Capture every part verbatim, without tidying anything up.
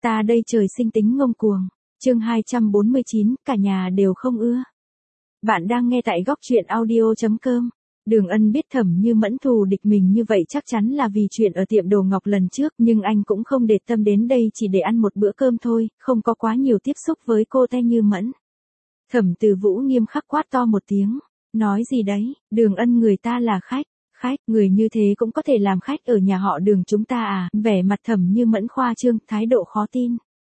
Ta đây trời sinh tính ngông cuồng. Chương hai trăm bốn mươi chín, cả nhà đều không ưa. Bạn đang nghe tại góc truyện audio chấm com. Đường Ân biết Thẩm Như Mẫn thù địch mình như vậy chắc chắn là vì chuyện ở tiệm đồ ngọc lần trước, nhưng anh cũng không để tâm đến đây chỉ để ăn một bữa cơm thôi, không có quá nhiều tiếp xúc với cô Te Như Mẫn. Thẩm Từ Vũ nghiêm khắc quát to một tiếng, nói gì đấy, Đường Ân người ta là khách, khách, người như thế cũng có thể làm khách ở nhà họ Đường chúng ta à, vẻ mặt Thẩm Như Mẫn khoa trương, thái độ khó tin.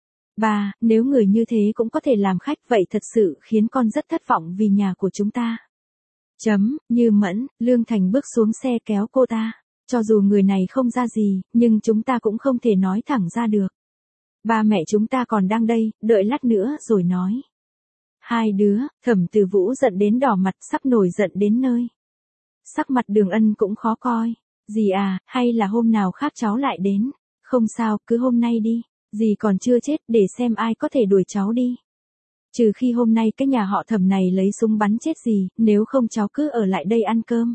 Ba, nếu người như thế cũng có thể làm khách vậy thật sự khiến con rất thất vọng vì nhà của chúng ta. Chấm, Như Mẫn, Lương Thành bước xuống xe kéo cô ta. Cho dù người này không ra gì, nhưng chúng ta cũng không thể nói thẳng ra được. Ba mẹ chúng ta còn đang đây, đợi lát nữa rồi nói. Hai đứa, Thẩm Từ Vũ giận đến đỏ mặt sắp nổi giận đến nơi. Sắc mặt Đường Ân cũng khó coi. Dì à, hay là hôm nào khác cháu lại đến. Không sao, cứ hôm nay đi. Dì còn chưa chết để xem ai có thể đuổi cháu đi. Trừ khi hôm nay cái nhà họ Thẩm này lấy súng bắn chết dì, nếu không cháu cứ ở lại đây ăn cơm.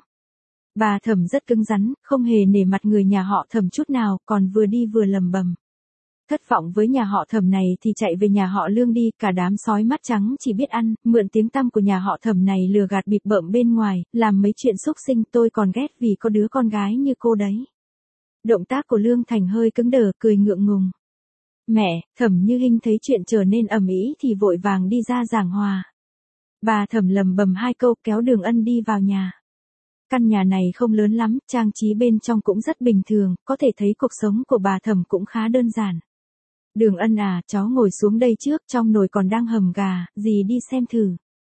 Bà Thẩm rất cứng rắn, không hề nể mặt người nhà họ Thẩm chút nào, còn vừa đi vừa lầm bầm. Thất vọng với nhà họ Thẩm này thì chạy về nhà họ Lương đi, cả đám sói mắt trắng chỉ biết ăn, mượn tiếng tăm của nhà họ Thẩm này lừa gạt bịp bợm bên ngoài, làm mấy chuyện xúc sinh, tôi còn ghét vì có đứa con gái như cô đấy. Động tác của Lương Thành hơi cứng đờ, cười ngượng ngùng. Mẹ, Thẩm Như Hinh thấy chuyện trở nên ầm ĩ thì vội vàng đi ra giảng hòa. Bà Thẩm lầm bầm hai câu kéo Đường Ân đi vào nhà. Căn nhà này không lớn lắm, trang trí bên trong cũng rất bình thường, có thể thấy cuộc sống của bà Thẩm cũng khá đơn giản. Đường Ân à, cháu ngồi xuống đây trước, trong nồi còn đang hầm gà, dì đi xem thử.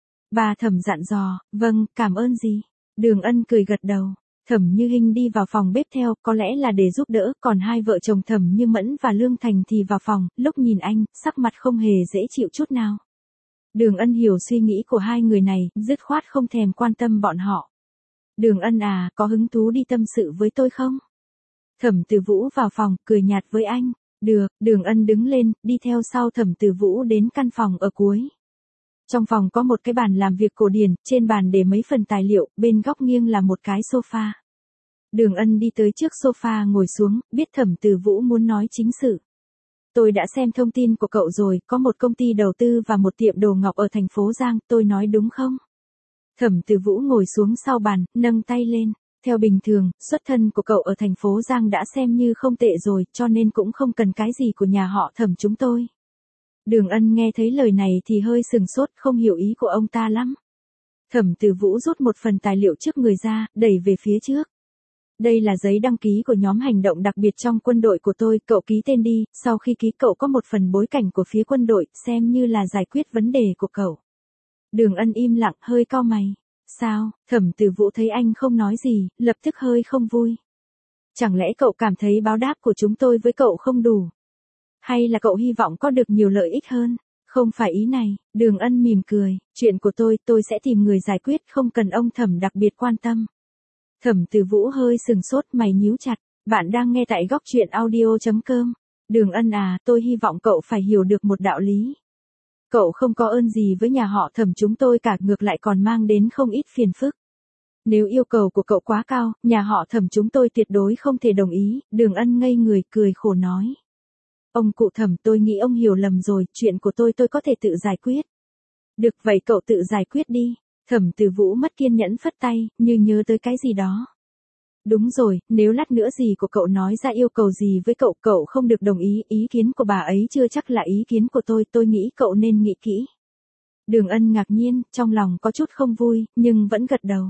Bà Thẩm dặn dò, vâng, cảm ơn dì. Đường Ân cười gật đầu. Thẩm Như Hinh đi vào phòng bếp theo, có lẽ là để giúp đỡ, còn hai vợ chồng Thẩm Như Mẫn và Lương Thành thì vào phòng, lúc nhìn anh, sắc mặt không hề dễ chịu chút nào. Đường Ân hiểu suy nghĩ của hai người này, dứt khoát không thèm quan tâm bọn họ. Đường Ân à, có hứng thú đi tâm sự với tôi không? Thẩm Từ Vũ vào phòng, cười nhạt với anh. Được, Đường Ân đứng lên, đi theo sau Thẩm Từ Vũ đến căn phòng ở cuối. Trong phòng có một cái bàn làm việc cổ điển, trên bàn để mấy phần tài liệu, bên góc nghiêng là một cái sofa. Đường Ân đi tới trước sofa ngồi xuống, biết Thẩm Từ Vũ muốn nói chính sự. Tôi đã xem thông tin của cậu rồi, có một công ty đầu tư và một tiệm đồ ngọc ở thành phố Giang, tôi nói đúng không? Thẩm Từ Vũ ngồi xuống sau bàn, nâng tay lên. Theo bình thường, xuất thân của cậu ở thành phố Giang đã xem như không tệ rồi, cho nên cũng không cần cái gì của nhà họ Thẩm chúng tôi. Đường Ân nghe thấy lời này thì hơi sừng sốt, không hiểu ý của ông ta lắm. Thẩm Từ Vũ rút một phần tài liệu trước người ra, đẩy về phía trước. Đây là giấy đăng ký của nhóm hành động đặc biệt trong quân đội của tôi, cậu ký tên đi, sau khi ký cậu có một phần bối cảnh của phía quân đội, xem như là giải quyết vấn đề của cậu. Đường Ân im lặng, hơi cau mày. Sao? Thẩm Từ Vũ thấy anh không nói gì, lập tức hơi không vui. Chẳng lẽ cậu cảm thấy báo đáp của chúng tôi với cậu không đủ? Hay là cậu hy vọng có được nhiều lợi ích hơn? Không phải ý này, Đường Ân mỉm cười, chuyện của tôi, tôi sẽ tìm người giải quyết, không cần ông Thẩm đặc biệt quan tâm. Thẩm Từ Vũ hơi sừng sốt, mày nhíu chặt, bạn đang nghe tại góc truyện audio chấm com. Đường Ân à, tôi hy vọng cậu phải hiểu được một đạo lý. Cậu không có ơn gì với nhà họ Thẩm chúng tôi cả, ngược lại còn mang đến không ít phiền phức. Nếu yêu cầu của cậu quá cao, nhà họ Thẩm chúng tôi tuyệt đối không thể đồng ý. Đường Ân ngây người, cười khổ nói. Ông cụ Thẩm, tôi nghĩ ông hiểu lầm rồi, chuyện của tôi tôi có thể tự giải quyết. Được vậy cậu tự giải quyết đi. Thẩm Từ Vũ mất kiên nhẫn phất tay, như nhớ tới cái gì đó. Đúng rồi, nếu lát nữa gì của cậu nói ra yêu cầu gì với cậu, cậu không được đồng ý, ý kiến của bà ấy chưa chắc là ý kiến của tôi, tôi nghĩ cậu nên nghĩ kỹ. Đường Ân ngạc nhiên, trong lòng có chút không vui, nhưng vẫn gật đầu.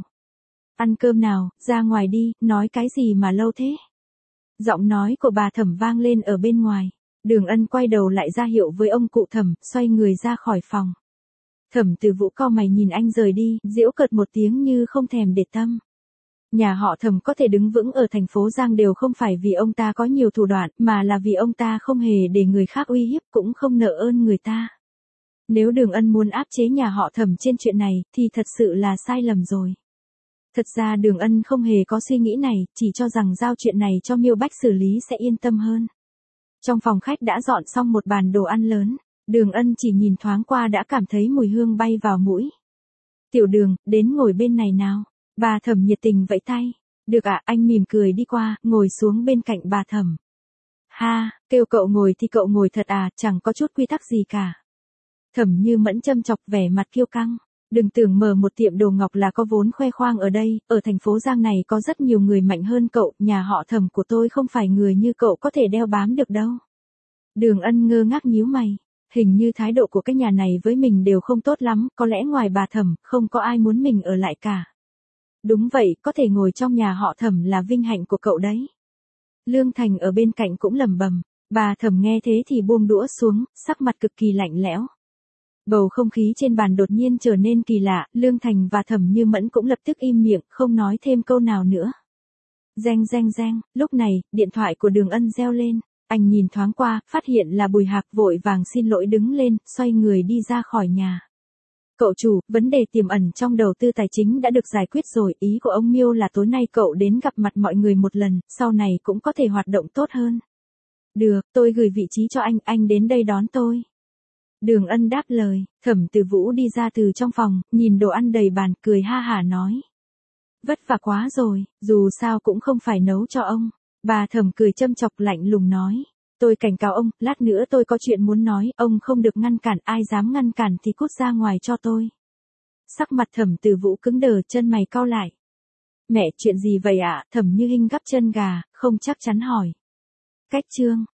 Ăn cơm nào, ra ngoài đi, nói cái gì mà lâu thế? Giọng nói của bà Thẩm vang lên ở bên ngoài. Đường Ân quay đầu lại ra hiệu với ông cụ Thẩm, xoay người ra khỏi phòng. Thẩm Từ Vũ cau mày nhìn anh rời đi, giễu cợt một tiếng như không thèm để tâm. Nhà họ Thẩm có thể đứng vững ở thành phố Giang đều không phải vì ông ta có nhiều thủ đoạn, mà là vì ông ta không hề để người khác uy hiếp, cũng không nợ ơn người ta. Nếu Đường Ân muốn áp chế nhà họ Thẩm trên chuyện này, thì thật sự là sai lầm rồi. Thật ra Đường Ân không hề có suy nghĩ này, chỉ cho rằng giao chuyện này cho Miêu Bách xử lý sẽ yên tâm hơn. Trong phòng khách đã dọn xong một bàn đồ ăn lớn, Đường Ân chỉ nhìn thoáng qua đã cảm thấy mùi hương bay vào mũi. Tiểu Đường, đến ngồi bên này nào. Bà Thẩm nhiệt tình vẫy tay. Được ạ, anh mỉm cười đi qua, ngồi xuống bên cạnh bà Thẩm. Ha, kêu cậu ngồi thì cậu ngồi thật à, chẳng có chút quy tắc gì cả. Thẩm Như Mẫn châm chọc vẻ mặt kiêu căng. Đừng tưởng mở một tiệm đồ ngọc là có vốn khoe khoang ở đây, ở thành phố Giang này có rất nhiều người mạnh hơn cậu, nhà họ Thẩm của tôi không phải người như cậu có thể đeo bám được đâu. Đường Ân ngơ ngác nhíu mày, hình như thái độ của cái nhà này với mình đều không tốt lắm, có lẽ ngoài bà Thẩm, không có ai muốn mình ở lại cả. Đúng vậy, có thể ngồi trong nhà họ Thẩm là vinh hạnh của cậu đấy. Lương Thành ở bên cạnh cũng lẩm bẩm, bà Thẩm nghe thế thì buông đũa xuống, sắc mặt cực kỳ lạnh lẽo. Bầu không khí trên bàn đột nhiên trở nên kỳ lạ, Lương Thành và Thẩm Như Mẫn cũng lập tức im miệng, không nói thêm câu nào nữa. Reng reng reng, lúc này, điện thoại của Đường Ân reo lên, anh nhìn thoáng qua, phát hiện là Bùi Hạc, vội vàng xin lỗi đứng lên, xoay người đi ra khỏi nhà. Cậu chủ, vấn đề tiềm ẩn trong đầu tư tài chính đã được giải quyết rồi, ý của ông Miêu là tối nay cậu đến gặp mặt mọi người một lần, sau này cũng có thể hoạt động tốt hơn. Được, tôi gửi vị trí cho anh, anh đến đây đón tôi. Đường Ân đáp lời, Thẩm Từ Vũ đi ra từ trong phòng, nhìn đồ ăn đầy bàn, cười ha hả nói. Vất vả quá rồi, dù sao cũng không phải nấu cho ông. Bà Thẩm cười châm chọc lạnh lùng nói. Tôi cảnh cáo ông, lát nữa tôi có chuyện muốn nói, ông không được ngăn cản, ai dám ngăn cản thì cút ra ngoài cho tôi. Sắc mặt Thẩm Từ Vũ cứng đờ, chân mày cau lại. Mẹ, chuyện gì vậy ạ? Thẩm Như Hinh gắp chân gà, không chắc chắn hỏi. Cách chương.